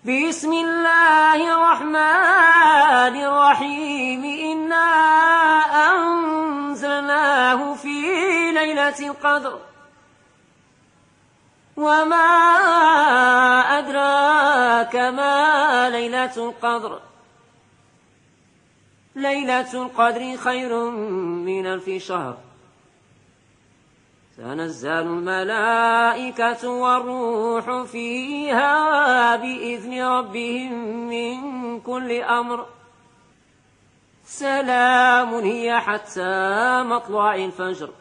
بسم الله الرحمن الرحيم إنا أنزلناه في ليلة القدر وما أدراك ما ليلة القدر ليلة القدر خير من 1000 شهر تنزل الملائكة والروح فيها بإذن ربهم من كل أمر سلام هي حتى مطلع الفجر